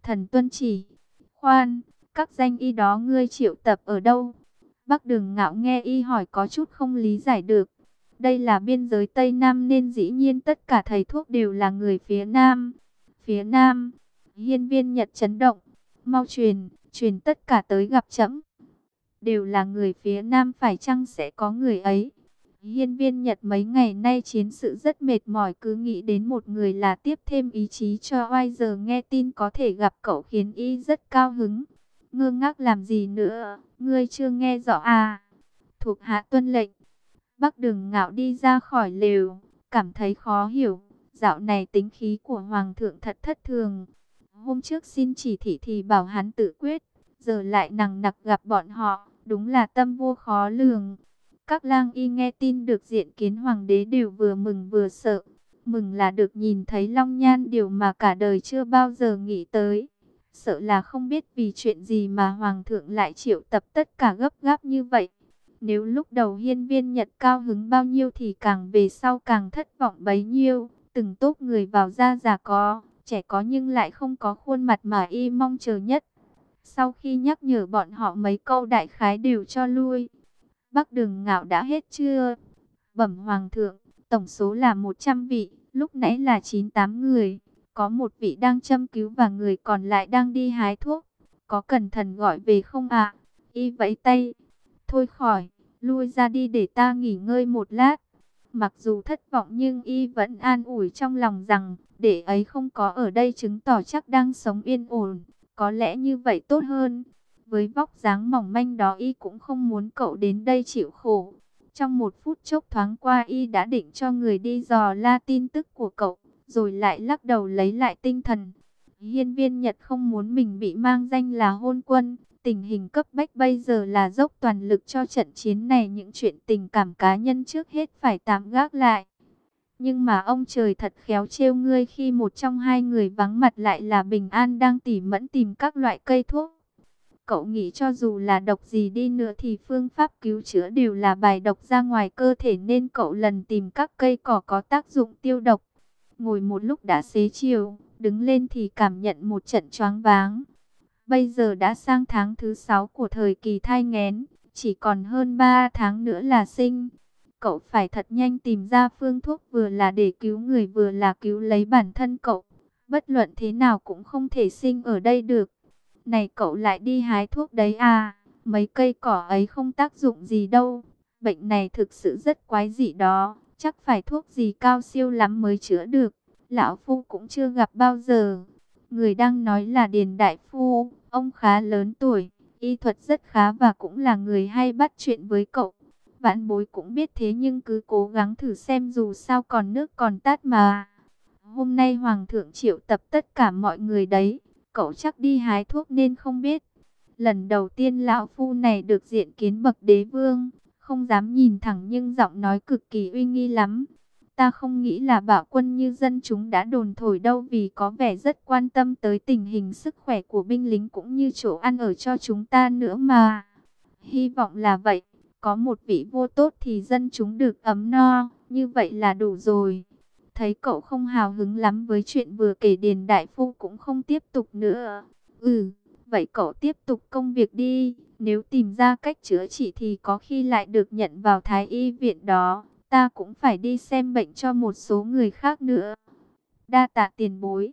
thần tuân chỉ. Khoan, các danh y đó ngươi triệu tập ở đâu? Bắc Đường Ngạo nghe y hỏi có chút không lý giải được. Đây là biên giới Tây Nam nên dĩ nhiên tất cả thầy thuốc đều là người phía Nam. Phía Nam, Hiên Viên Nhật chấn động. Mau truyền, truyền tất cả tới gặp trẫm. Đều là người phía Nam, phải chăng sẽ có người ấy? Hiên Viên Nhật mấy ngày nay chiến sự rất mệt mỏi, cứ nghĩ đến một người là tiếp thêm ý chí cho oai, giờ nghe tin có thể gặp cậu khiến y rất cao hứng. Ngơ ngác làm gì nữa, ngươi chưa nghe rõ à? Thuộc hạ tuân lệnh. Bắc Đường Ngạo đi ra khỏi lều, cảm thấy khó hiểu. Dạo này tính khí của Hoàng thượng thật thất thường. Hôm trước xin chỉ thị thì bảo hắn tự quyết, giờ lại nằng nặc gặp bọn họ, đúng là tâm vô khó lường. Các lang y nghe tin được diện kiến hoàng đế đều vừa mừng vừa sợ. Mừng là được nhìn thấy Long Nhan, điều mà cả đời chưa bao giờ nghĩ tới. Sợ là không biết vì chuyện gì mà hoàng thượng lại triệu tập tất cả gấp gáp như vậy. Nếu lúc đầu Hiên Viên Nhật cao hứng bao nhiêu thì càng về sau càng thất vọng bấy nhiêu. Từng tốp người vào ra, già có, trẻ có nhưng lại không có khuôn mặt mà y mong chờ nhất. Sau khi nhắc nhở bọn họ mấy câu, đại khái đều cho lui. Bắc Đường Ngạo đã hết chưa? Bẩm hoàng thượng, tổng số là một trăm vị, lúc nãy là chín tám người. Có một vị đang châm cứu và người còn lại đang đi hái thuốc. Có cẩn thận gọi về không ạ? Y vẫy tay. Thôi khỏi, lui ra đi để ta nghỉ ngơi một lát. Mặc dù thất vọng nhưng y vẫn an ủi trong lòng rằng để ấy không có ở đây chứng tỏ chắc đang sống yên ổn. Có lẽ như vậy tốt hơn. Với vóc dáng mỏng manh đó y cũng không muốn cậu đến đây chịu khổ. Trong một phút chốc thoáng qua y đã định cho người đi dò la tin tức của cậu, rồi lại lắc đầu lấy lại tinh thần. Hiên Viên Nhật không muốn mình bị mang danh là hôn quân. Tình hình cấp bách bây giờ là dốc toàn lực cho trận chiến này, những chuyện tình cảm cá nhân trước hết phải tạm gác lại. Nhưng mà ông trời thật khéo trêu ngươi khi một trong hai người vắng mặt lại là Bình An đang tỉ mẫn tìm các loại cây thuốc. Cậu nghĩ cho dù là độc gì đi nữa thì phương pháp cứu chữa đều là bài độc ra ngoài cơ thể, nên cậu lần tìm các cây cỏ có tác dụng tiêu độc. Ngồi một lúc đã xế chiều, đứng lên thì cảm nhận một trận choáng váng. Bây giờ đã sang tháng thứ sáu của thời kỳ thai nghén, chỉ còn hơn ba tháng nữa là sinh. Cậu phải thật nhanh tìm ra phương thuốc, vừa là để cứu người vừa là cứu lấy bản thân cậu. Bất luận thế nào cũng không thể sinh ở đây được. Này cậu lại đi hái thuốc đấy à? Mấy cây cỏ ấy không tác dụng gì đâu. Bệnh này thực sự rất quái dị đó. Chắc phải thuốc gì cao siêu lắm mới chữa được. Lão Phu cũng chưa gặp bao giờ. Người đang nói là Điền Đại Phu. Ông khá lớn tuổi, y thuật rất khá và cũng là người hay bắt chuyện với cậu. Vãn bối cũng biết thế nhưng cứ cố gắng thử xem, dù sao còn nước còn tát mà. Hôm nay Hoàng thượng triệu tập tất cả mọi người đấy. Cậu chắc đi hái thuốc nên không biết. Lần đầu tiên lão phu này được diện kiến bậc đế vương. Không dám nhìn thẳng nhưng giọng nói cực kỳ uy nghi lắm. Ta không nghĩ là bạo quân như dân chúng đã đồn thổi đâu, vì có vẻ rất quan tâm tới tình hình sức khỏe của binh lính cũng như chỗ ăn ở cho chúng ta nữa mà. Hy vọng là vậy. Có một vị vua tốt thì dân chúng được ấm no. Như vậy là đủ rồi. Thấy cậu không hào hứng lắm với chuyện vừa kể, Điền Đại Phu cũng không tiếp tục nữa. Ừ, vậy cậu tiếp tục công việc đi. Nếu tìm ra cách chữa trị thì có khi lại được nhận vào Thái Y viện đó. Ta cũng phải đi xem bệnh cho một số người khác nữa. Đa tạ tiền bối.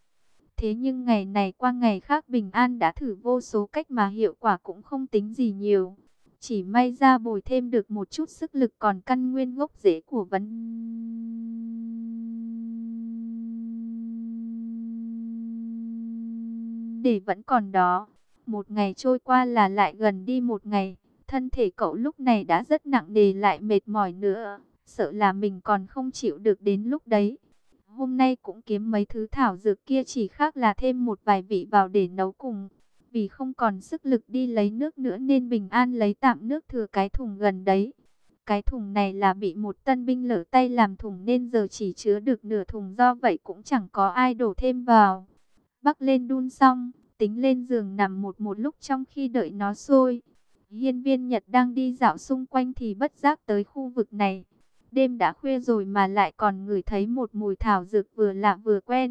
Thế nhưng ngày này qua ngày khác, Bình An đã thử vô số cách mà hiệu quả cũng không tính gì nhiều. Chỉ may ra bồi thêm được một chút sức lực, còn căn nguyên gốc rễ của vấn đề vẫn còn đó. Một ngày trôi qua là lại gần đi một ngày. Thân thể cậu lúc này đã rất nặng nề, lại mệt mỏi nữa. Sợ là mình còn không chịu được đến lúc đấy. Hôm nay cũng kiếm mấy thứ thảo dược kia, chỉ khác là thêm một vài vị vào để nấu cùng. Vì không còn sức lực đi lấy nước nữa nên Bình An lấy tạm nước thừa cái thùng gần đấy. Cái thùng này là bị một tân binh lỡ tay làm thùng nên giờ chỉ chứa được nửa thùng, do vậy cũng chẳng có ai đổ thêm vào. Bắc lên đun xong, tính lên giường nằm một một lúc trong khi đợi nó sôi. Hiên Viên Nhật đang đi dạo xung quanh thì bất giác tới khu vực này. Đêm đã khuya rồi mà lại còn ngửi thấy một mùi thảo dược vừa lạ vừa quen.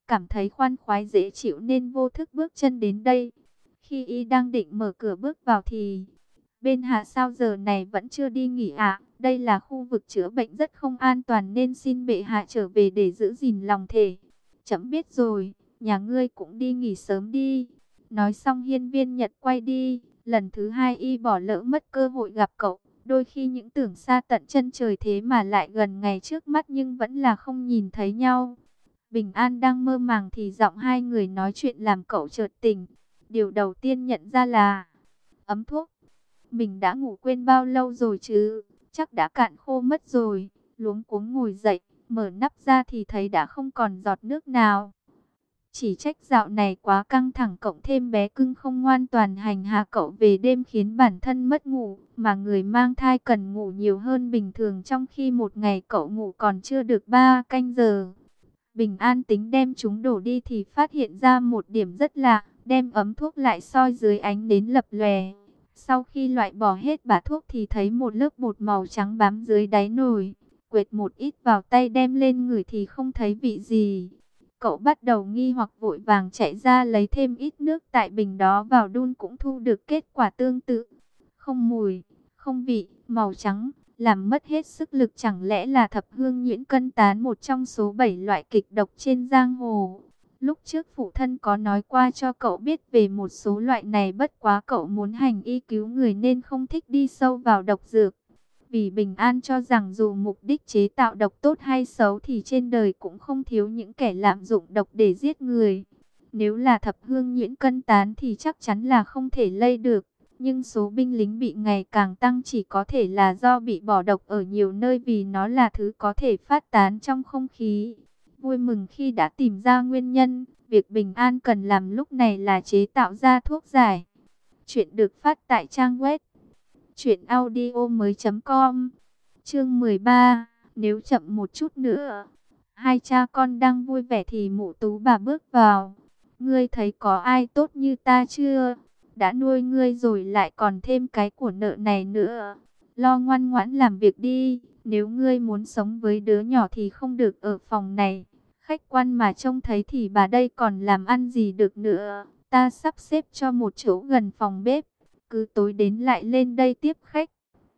cảm thấy khoan khoái dễ chịu nên vô thức bước chân đến đây. Khi y đang định mở cửa bước vào thì bên Hạ sao giờ này vẫn chưa đi nghỉ ạ? Đây là khu vực chữa bệnh rất không an toàn nên xin bệ hạ trở về để giữ gìn lòng thể. Trẫm biết rồi, nhà ngươi cũng đi nghỉ sớm đi. Nói xong Hiên Viên Nhật quay đi. Lần thứ hai y bỏ lỡ mất cơ hội gặp cậu. Đôi khi những tưởng xa tận chân trời thế mà lại gần ngày trước mắt nhưng vẫn là không nhìn thấy nhau. Bình An đang mơ màng thì giọng hai người nói chuyện làm cậu chợt tỉnh. Điều đầu tiên nhận ra là ấm thuốc. Mình đã ngủ quên bao lâu rồi chứ? Chắc đã cạn khô mất rồi. Luống cuống ngồi dậy, mở nắp ra thì thấy đã không còn giọt nước nào. Chỉ trách dạo này quá căng thẳng cộng thêm bé cưng không ngoan toàn hành hạ cậu về đêm khiến bản thân mất ngủ. Mà người mang thai cần ngủ nhiều hơn bình thường trong khi một ngày cậu ngủ còn chưa được ba canh giờ. Bình An tính đem chúng đổ đi thì phát hiện ra một điểm rất lạ, đem ấm thuốc lại soi dưới ánh nến lập lòe. Sau khi loại bỏ hết bã thuốc thì thấy một lớp bột màu trắng bám dưới đáy nồi. Quệt một ít vào tay đem lên ngửi thì không thấy vị gì. Cậu bắt đầu nghi hoặc vội vàng chạy ra lấy thêm ít nước tại bình đó vào đun cũng thu được kết quả tương tự. Không mùi, không vị, màu trắng, làm mất hết sức lực, chẳng lẽ là thập hương nhuyễn cân tán một trong số bảy loại kịch độc trên giang hồ. Lúc trước phụ thân có nói qua cho cậu biết về một số loại này, bất quá cậu muốn hành y cứu người nên không thích đi sâu vào độc dược. Vì Bình An cho rằng dù mục đích chế tạo độc tốt hay xấu thì trên đời cũng không thiếu những kẻ lạm dụng độc để giết người. Nếu là thập hương nhuyễn cân tán thì chắc chắn là không thể lây được. Nhưng số binh lính bị ngày càng tăng chỉ có thể là do bị bỏ độc ở nhiều nơi vì nó là thứ có thể phát tán trong không khí. Vui mừng khi đã tìm ra nguyên nhân, việc Bình An cần làm lúc này là chế tạo ra thuốc giải. Chuyện được phát tại trang web truyện audio mới chấm com. Chương mười ba, nếu chậm một chút nữa. Hai cha con đang vui vẻ thì Mụ Tú bà bước vào. Ngươi thấy có ai tốt như ta chưa? Đã nuôi ngươi rồi lại còn thêm cái của nợ này nữa. Lo ngoan ngoãn làm việc đi. Nếu ngươi muốn sống với đứa nhỏ thì không được ở phòng này. Khách quan mà trông thấy thì bà đây còn làm ăn gì được nữa. Ta sắp xếp cho một chỗ gần phòng bếp. Cứ tối đến lại lên đây tiếp khách.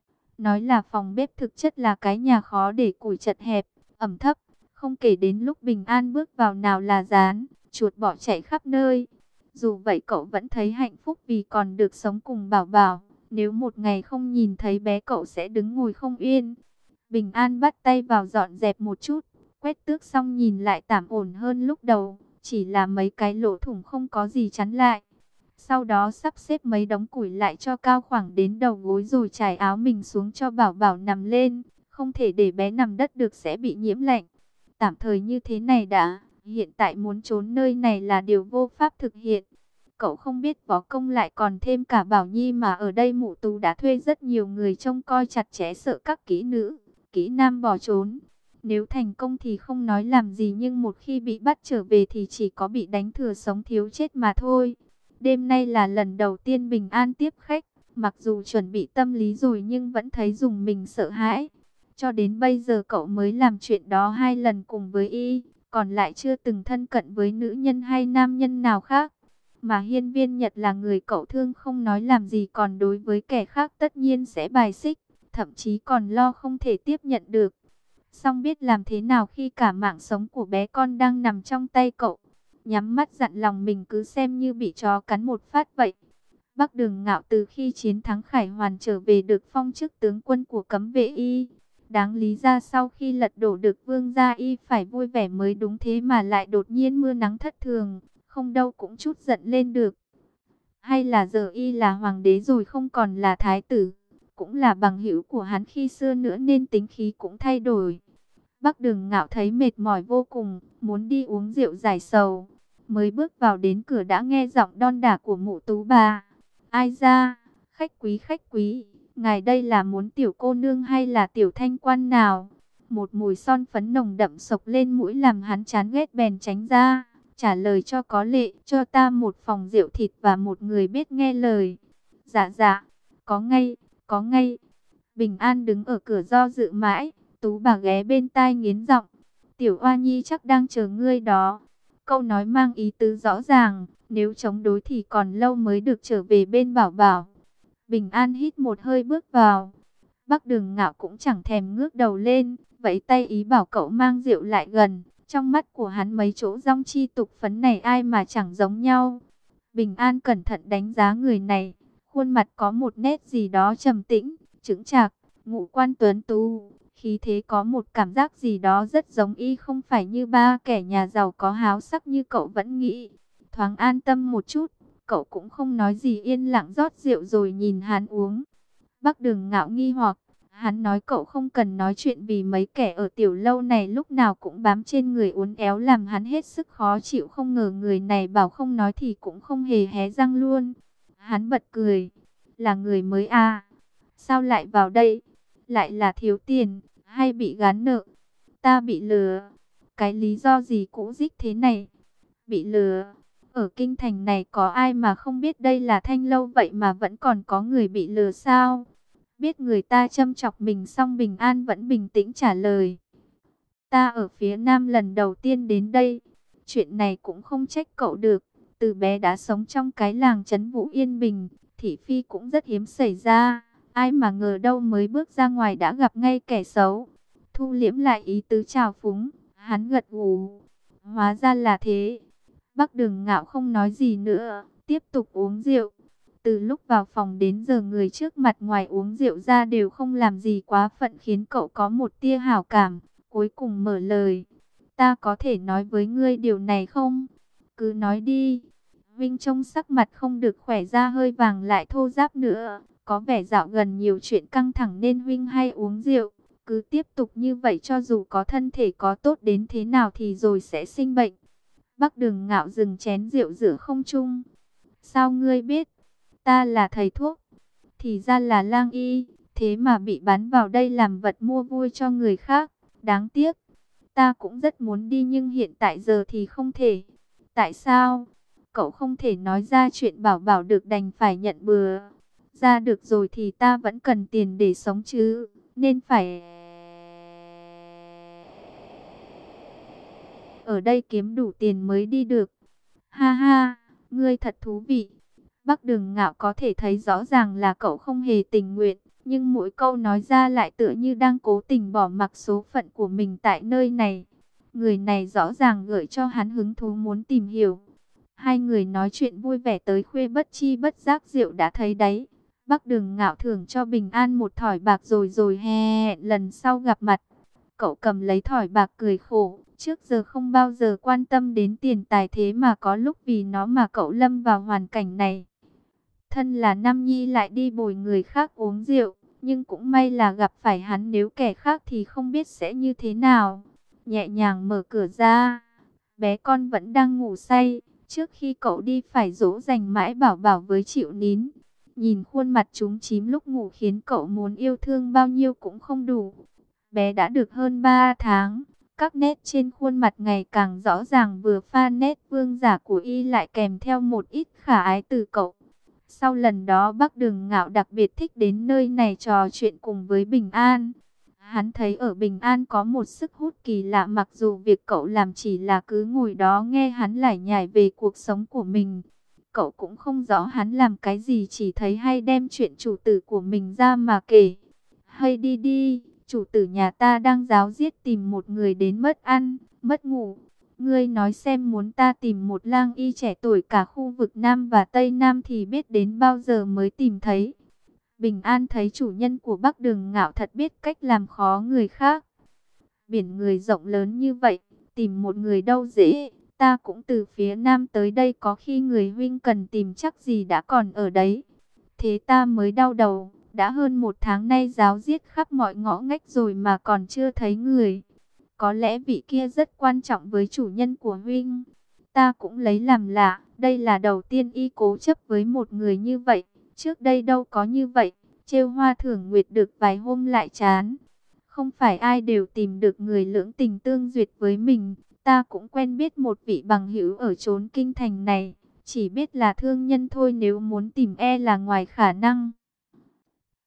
Nói là phòng bếp thực chất là cái nhà khó để củi chật hẹp, ẩm thấp. Không kể đến lúc Bình An bước vào nào là rán, chuột bọ chạy khắp nơi. Dù vậy cậu vẫn thấy hạnh phúc vì còn được sống cùng Bảo Bảo. Nếu một ngày không nhìn thấy bé cậu sẽ đứng ngồi không yên. Bình An bắt tay vào dọn dẹp một chút. Quét tước xong nhìn lại tạm ổn hơn lúc đầu. Chỉ là mấy cái lỗ thủng không có gì chắn lại. Sau đó sắp xếp mấy đống củi lại cho cao khoảng đến đầu gối rồi trải áo mình xuống cho Bảo Bảo nằm lên. Không thể để bé nằm đất được, sẽ bị nhiễm lạnh. Tạm thời như thế này đã. Hiện tại muốn trốn nơi này là điều vô pháp thực hiện. Cậu không biết võ công lại còn thêm cả Bảo Nhi mà ở đây Mụ Tú đã thuê rất nhiều người trông coi chặt chẽ, sợ các kỹ nữ, kỹ nam bỏ trốn. Nếu thành công thì không nói làm gì, nhưng một khi bị bắt trở về thì chỉ có bị đánh thừa sống thiếu chết mà thôi. Đêm nay là lần đầu tiên Bình An tiếp khách, mặc dù chuẩn bị tâm lý rồi nhưng vẫn thấy dùng mình sợ hãi. Cho đến bây giờ cậu mới làm chuyện đó hai lần cùng với y, còn lại chưa từng thân cận với nữ nhân hay nam nhân nào khác. Mà Hiên Viên Nhật là người cậu thương không nói làm gì, còn đối với kẻ khác tất nhiên sẽ bài xích, thậm chí còn lo không thể tiếp nhận được. Song biết làm thế nào khi cả mạng sống của bé con đang nằm trong tay cậu. Nhắm mắt dặn lòng mình cứ xem như bị chó cắn một phát vậy. Bắc Đường Ngạo từ khi chiến thắng Khải Hoàn trở về được phong chức tướng quân của cấm vệ y. Đáng lý ra sau khi lật đổ được vương gia y phải vui vẻ mới đúng, thế mà lại đột nhiên mưa nắng thất thường, không đâu cũng chút giận lên được. Hay là giờ y là hoàng đế rồi không còn là thái tử, cũng là bằng hữu của hắn khi xưa nữa nên tính khí cũng thay đổi. Bắc Đường Ngạo thấy mệt mỏi vô cùng, muốn đi uống rượu giải sầu. Mới bước vào đến cửa đã nghe giọng đon đả của Mụ Tú bà. Ai ra, khách quý khách quý, ngài đây là muốn tiểu cô nương hay là tiểu thanh quan nào? Một mùi son phấn nồng đậm sộc lên mũi làm hắn chán ghét bèn tránh ra. Trả lời cho có lệ, cho ta một phòng rượu thịt và một người biết nghe lời. Dạ dạ, có ngay, có ngay. Bình An đứng ở cửa do dự mãi. Tú bà ghé bên tai nghiến giọng. Tiểu Oa Nhi chắc đang chờ ngươi đó. Câu nói mang ý tứ rõ ràng, nếu chống đối thì còn lâu mới được trở về bên Bảo Bảo. Bình An hít một hơi bước vào. Bắc Đường Ngạo cũng chẳng thèm ngước đầu lên, vẫy tay ý bảo cậu mang rượu lại gần. Trong mắt của hắn mấy chỗ dong chi tục phấn này ai mà chẳng giống nhau. Bình An cẩn thận đánh giá người này, khuôn mặt có một nét gì đó trầm tĩnh, chững chạc, ngũ quan tuấn tú, khí thế có một cảm giác gì đó rất giống y, không phải như ba kẻ nhà giàu có háo sắc như cậu vẫn nghĩ. Thoáng an tâm một chút, cậu cũng không nói gì, yên lặng rót rượu rồi nhìn hắn uống. Bắc Đường Ngạo nghi hoặc, hắn nói cậu không cần nói chuyện vì mấy kẻ ở tiểu lâu này lúc nào cũng bám trên người uốn éo làm hắn hết sức khó chịu. Không ngờ người này bảo không nói thì cũng không hề hé răng luôn. Hắn bật cười, là người mới à? Sao lại vào đây? Lại là thiếu tiền, hay bị gán nợ? Ta bị lừa. Cái lý do gì cũ dích thế này? Bị lừa? Ở kinh thành này có ai mà không biết đây là Thanh Lâu vậy mà vẫn còn có người bị lừa sao? Biết người ta châm chọc mình xong Bình An vẫn bình tĩnh trả lời. Ta ở phía Nam lần đầu tiên đến đây. Chuyện này cũng không trách cậu được. Từ bé đã sống trong cái làng trấn Vũ yên bình, thị phi cũng rất hiếm xảy ra. Ai mà ngờ đâu mới bước ra ngoài đã gặp ngay kẻ xấu. Thu liễm lại ý tứ trào phúng, hắn gật gù. Hóa ra là thế. Bắc Đường Ngạo không nói gì nữa, tiếp tục uống rượu. Từ lúc vào phòng đến giờ người trước mặt ngoài uống rượu ra đều không làm gì quá phận khiến cậu có một tia hảo cảm. Cuối cùng mở lời. Ta có thể nói với ngươi điều này không? Cứ nói đi. Vinh trông sắc mặt không được khỏe, ra hơi vàng lại thô ráp nữa. Có vẻ dạo gần nhiều chuyện căng thẳng nên Vinh hay uống rượu. Cứ tiếp tục như vậy cho dù có thân thể có tốt đến thế nào thì rồi sẽ sinh bệnh. Bắc Đường Ngạo dừng chén rượu giữa không trung. Sao ngươi biết? Ta là thầy thuốc. Thì ra là lang y. Thế mà bị bán vào đây làm vật mua vui cho người khác. Đáng tiếc. Ta cũng rất muốn đi nhưng hiện tại giờ thì không thể. Tại sao? Cậu không thể nói ra chuyện Bảo Bảo được đành phải nhận bừa. Ra được rồi thì ta vẫn cần tiền để sống chứ. Nên phải ở đây kiếm đủ tiền mới đi được. Ha ha, ngươi thật thú vị. Bắc Đường Ngạo có thể thấy rõ ràng là cậu không hề tình nguyện, nhưng mỗi câu nói ra lại tựa như đang cố tình bỏ mặc số phận của mình tại nơi này. Người này rõ ràng gợi cho hắn hứng thú muốn tìm hiểu. Hai người nói chuyện vui vẻ tới khuya, bất chi bất giác rượu đã thấy đáy. Bắc Đường Ngạo thưởng cho Bình An một thỏi bạc rồi rồi hẹn lần sau gặp mặt. Cậu cầm lấy thỏi bạc cười khổ. Trước giờ không bao giờ quan tâm đến tiền tài, thế mà có lúc vì nó mà cậu lâm vào hoàn cảnh này. Thân là nam nhi lại đi bồi người khác uống rượu. Nhưng cũng may là gặp phải hắn, nếu kẻ khác thì không biết sẽ như thế nào. Nhẹ nhàng mở cửa ra. Bé con vẫn đang ngủ say. Trước khi cậu đi phải dỗ dành mãi Bảo Bảo với chịu nín. Nhìn khuôn mặt chúm chím lúc ngủ khiến cậu muốn yêu thương bao nhiêu cũng không đủ. Bé đã được hơn ba tháng. Các nét trên khuôn mặt ngày càng rõ ràng, vừa pha nét vương giả của y lại kèm theo một ít khả ái từ cậu. Sau lần đó Bắc Đường Ngạo đặc biệt thích đến nơi này trò chuyện cùng với Bình An. Hắn thấy ở Bình An có một sức hút kỳ lạ, mặc dù việc cậu làm chỉ là cứ ngồi đó nghe hắn lải nhải về cuộc sống của mình. Cậu cũng không rõ hắn làm cái gì, chỉ thấy hay đem chuyện chủ tử của mình ra mà kể. Hay đi đi, chủ tử nhà ta đang giáo giết tìm một người đến mất ăn, mất ngủ. Ngươi nói xem, muốn ta tìm một lang y trẻ tuổi cả khu vực Nam và Tây Nam thì biết đến bao giờ mới tìm thấy. Bình An thấy chủ nhân của Bắc Đường Ngạo thật biết cách làm khó người khác. Biển người rộng lớn như vậy, tìm một người đâu dễ. Ta cũng từ phía Nam tới đây, có khi người huynh cần tìm chắc gì đã còn ở đấy. Thế ta mới đau đầu, đã hơn một tháng nay giáo giết khắp mọi ngõ ngách rồi mà còn chưa thấy người. Có lẽ vị kia rất quan trọng với chủ nhân của huynh. Ta cũng lấy làm lạ, đây là đầu tiên y cố chấp với một người như vậy. Trước đây đâu có như vậy, trêu hoa thưởng nguyệt được vài hôm lại chán. Không phải ai đều tìm được người lưỡng tình tương duyệt với mình. Ta cũng quen biết một vị bằng hữu ở chốn kinh thành này, chỉ biết là thương nhân thôi, nếu muốn tìm e là ngoài khả năng.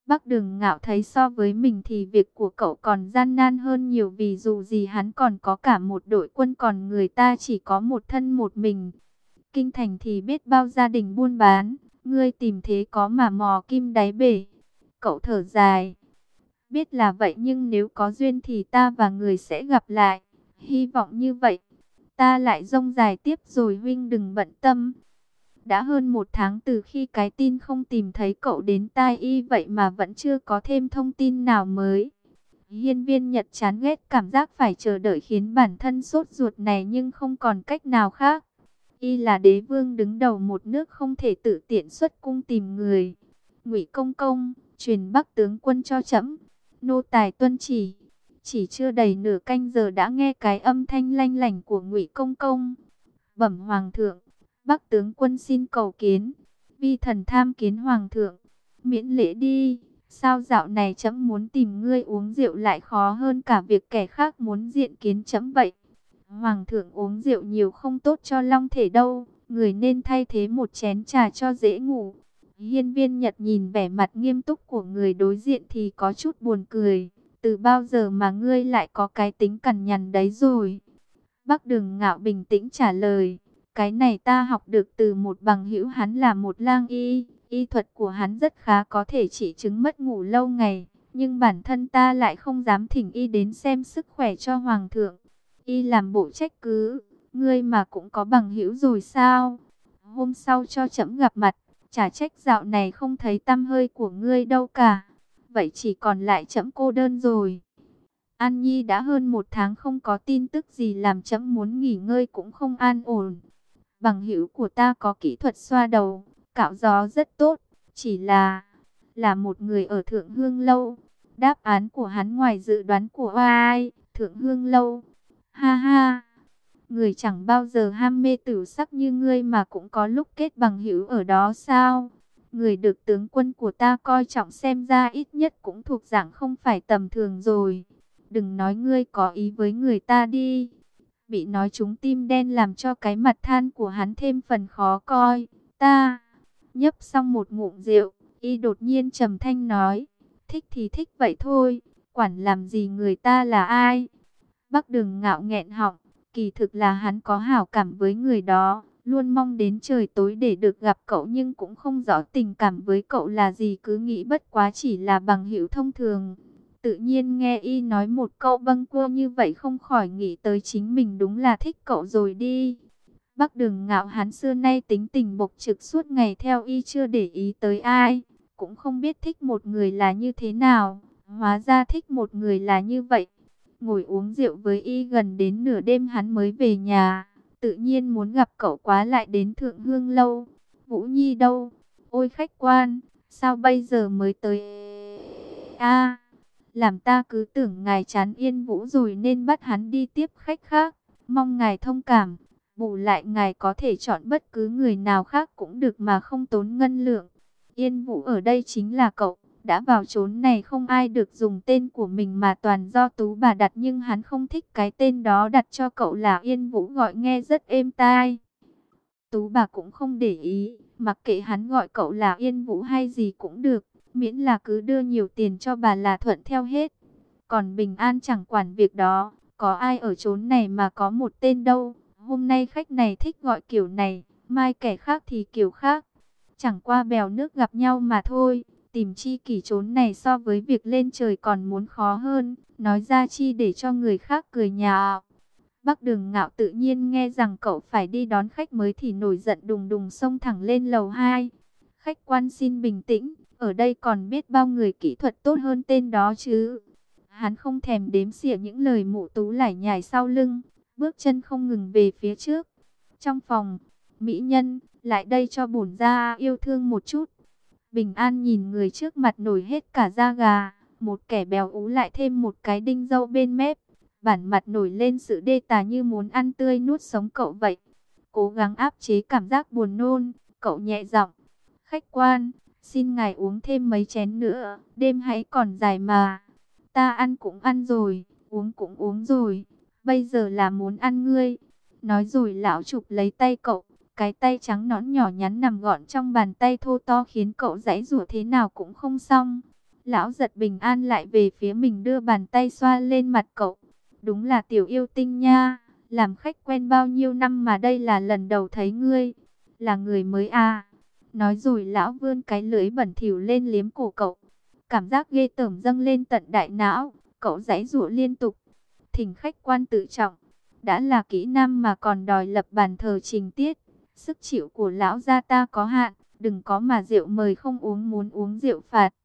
Bắc Đường Ngạo thấy so với mình thì việc của cậu còn gian nan hơn nhiều, vì dù gì hắn còn có cả một đội quân, còn người ta chỉ có một thân một mình. Kinh thành thì biết bao gia đình buôn bán, ngươi tìm thế có mà mò kim đáy bể. Cậu thở dài. Biết là vậy nhưng nếu có duyên thì ta và người sẽ gặp lại. Hy vọng như vậy. Ta lại rông dài tiếp rồi, huynh đừng bận tâm. Đã hơn một tháng từ khi cái tin không tìm thấy cậu đến tai y, vậy mà vẫn chưa có thêm thông tin nào mới. Hiên Viên Nhật chán ghét cảm giác phải chờ đợi khiến bản thân sốt ruột này, nhưng không còn cách nào khác. Y là đế vương đứng đầu một nước, không thể tự tiện xuất cung tìm người. Ngụy Công Công, truyền Bắc tướng quân cho trẫm. Nô tài tuân chỉ. Chỉ chưa đầy nửa canh giờ đã nghe cái âm thanh lanh lảnh của Ngụy Công Công. Bẩm Hoàng thượng, Bắc tướng quân xin cầu kiến. Vi thần tham kiến Hoàng thượng. Miễn lễ đi. Sao dạo này trẫm muốn tìm ngươi uống rượu lại khó hơn cả việc kẻ khác muốn diện kiến trẫm vậy? Hoàng thượng uống rượu nhiều không tốt cho long thể đâu. Người nên thay thế một chén trà cho dễ ngủ. Hiên Viên Nhật nhìn vẻ mặt nghiêm túc của người đối diện thì có chút buồn cười. Từ bao giờ mà ngươi lại có cái tính cằn nhằn đấy rồi? Bắc Đường Ngạo bình tĩnh trả lời. Cái này ta học được từ một bằng hữu, hắn là một lang y. Y thuật của hắn rất khá, có thể trị chứng mất ngủ lâu ngày. Nhưng bản thân ta lại không dám thỉnh y đến xem sức khỏe cho Hoàng thượng. Y làm bộ trách cứ. Ngươi mà cũng có bằng hữu rồi sao? Hôm sau cho trẫm gặp mặt. Chả trách dạo này không thấy tăm hơi của ngươi đâu cả. Vậy chỉ còn lại trẫm cô đơn rồi. An Nhi đã hơn một tháng không có tin tức gì, làm trẫm muốn nghỉ ngơi cũng không an ổn. Bằng hữu của ta có kỹ thuật xoa đầu, cạo gió rất tốt, chỉ là là một người ở Thượng Hương Lâu. Đáp án của hắn ngoài dự đoán của ai? Thượng Hương Lâu. Ha ha. Người chẳng bao giờ ham mê tửu sắc như ngươi mà cũng có lúc kết bằng hữu ở đó sao? Người được tướng quân của ta coi trọng xem ra ít nhất cũng thuộc dạng không phải tầm thường rồi. Đừng nói ngươi có ý với người ta đi. Bị nói trúng tim đen làm cho cái mặt than của hắn thêm phần khó coi. Ta nhấp xong một ngụm rượu, y đột nhiên trầm thanh nói. Thích thì thích vậy thôi, quản làm gì người ta là ai. Bắc Đường Ngạo nghẹn họng. Kỳ thực là hắn có hảo cảm với người đó, luôn mong đến trời tối để được gặp cậu, nhưng cũng không rõ tình cảm với cậu là gì, cứ nghĩ bất quá chỉ là bằng hữu thông thường. Tự nhiên nghe y nói một câu bâng quơ như vậy, không khỏi nghĩ tới chính mình đúng là thích cậu rồi đi. Bắc Đường Ngạo hắn xưa nay tính tình bộc trực, suốt ngày theo y chưa để ý tới ai, cũng không biết thích một người là như thế nào, hóa ra thích một người là như vậy. Ngồi uống rượu với y gần đến nửa đêm hắn mới về nhà, tự nhiên muốn gặp cậu quá lại đến Thượng Hương Lâu. Vũ Nhi đâu? Ôi khách quan, sao bây giờ mới tới? A, làm ta cứ tưởng ngài chán Yên Vũ rồi nên bắt hắn đi tiếp khách khác, mong ngài thông cảm. Bù lại ngài có thể chọn bất cứ người nào khác cũng được mà không tốn ngân lượng. Yên Vũ ở đây chính là cậu. Đã vào chốn này không ai được dùng tên của mình mà toàn do Tú bà đặt, nhưng hắn không thích cái tên đó, đặt cho cậu là Yên Vũ, gọi nghe rất êm tai. Tú bà cũng không để ý, mặc kệ hắn gọi cậu là Yên Vũ hay gì cũng được, miễn là cứ đưa nhiều tiền cho bà là thuận theo hết. Còn Bình An chẳng quản việc đó, có ai ở chốn này mà có một tên đâu. Hôm nay khách này thích gọi kiểu này, mai kẻ khác thì kiểu khác. Chẳng qua bèo nước gặp nhau mà thôi. Tìm chi kỷ chốn này so với việc lên trời còn muốn khó hơn, nói ra chi để cho người khác cười nhạo. Bắc Đường Ngạo tự nhiên nghe rằng cậu phải đi đón khách mới thì nổi giận đùng đùng xông thẳng lên lầu hai. Khách quan xin bình tĩnh, ở đây còn biết bao người kỹ thuật tốt hơn tên đó chứ. Hắn không thèm đếm xỉa những lời mụ Tú lải nhải sau lưng, bước chân không ngừng về phía trước. Trong phòng, mỹ nhân, lại đây cho bổn gia yêu thương một chút. Bình An nhìn người trước mặt nổi hết cả da gà, một kẻ béo ú lại thêm một cái đinh râu bên mép, bản mặt nổi lên sự đê tà như muốn ăn tươi nuốt sống cậu vậy. Cố gắng áp chế cảm giác buồn nôn, cậu nhẹ giọng, khách quan, xin ngài uống thêm mấy chén nữa, đêm hãy còn dài mà. Ta ăn cũng ăn rồi, uống cũng uống rồi, bây giờ là muốn ăn ngươi. Nói rồi lão chụp lấy tay cậu. Cái tay trắng nõn nhỏ nhắn nằm gọn trong bàn tay thô to khiến cậu giãy giụa thế nào cũng không xong. Lão giật bình an lại về phía mình, đưa bàn tay xoa lên mặt cậu. Đúng là tiểu yêu tinh nha, làm khách quen bao nhiêu năm mà đây là lần đầu thấy ngươi. Là người mới à? Nói rồi lão vươn cái lưỡi bẩn thỉu lên liếm cổ cậu. Cảm giác ghê tởm dâng lên tận đại não, cậu giãy giụa liên tục. Thỉnh khách quan tự trọng, đã là kỹ nam mà còn đòi lập bàn thờ trình tiết. Sức chịu của lão gia ta có hạn, đừng có mà rượu mời không uống, muốn uống rượu phạt.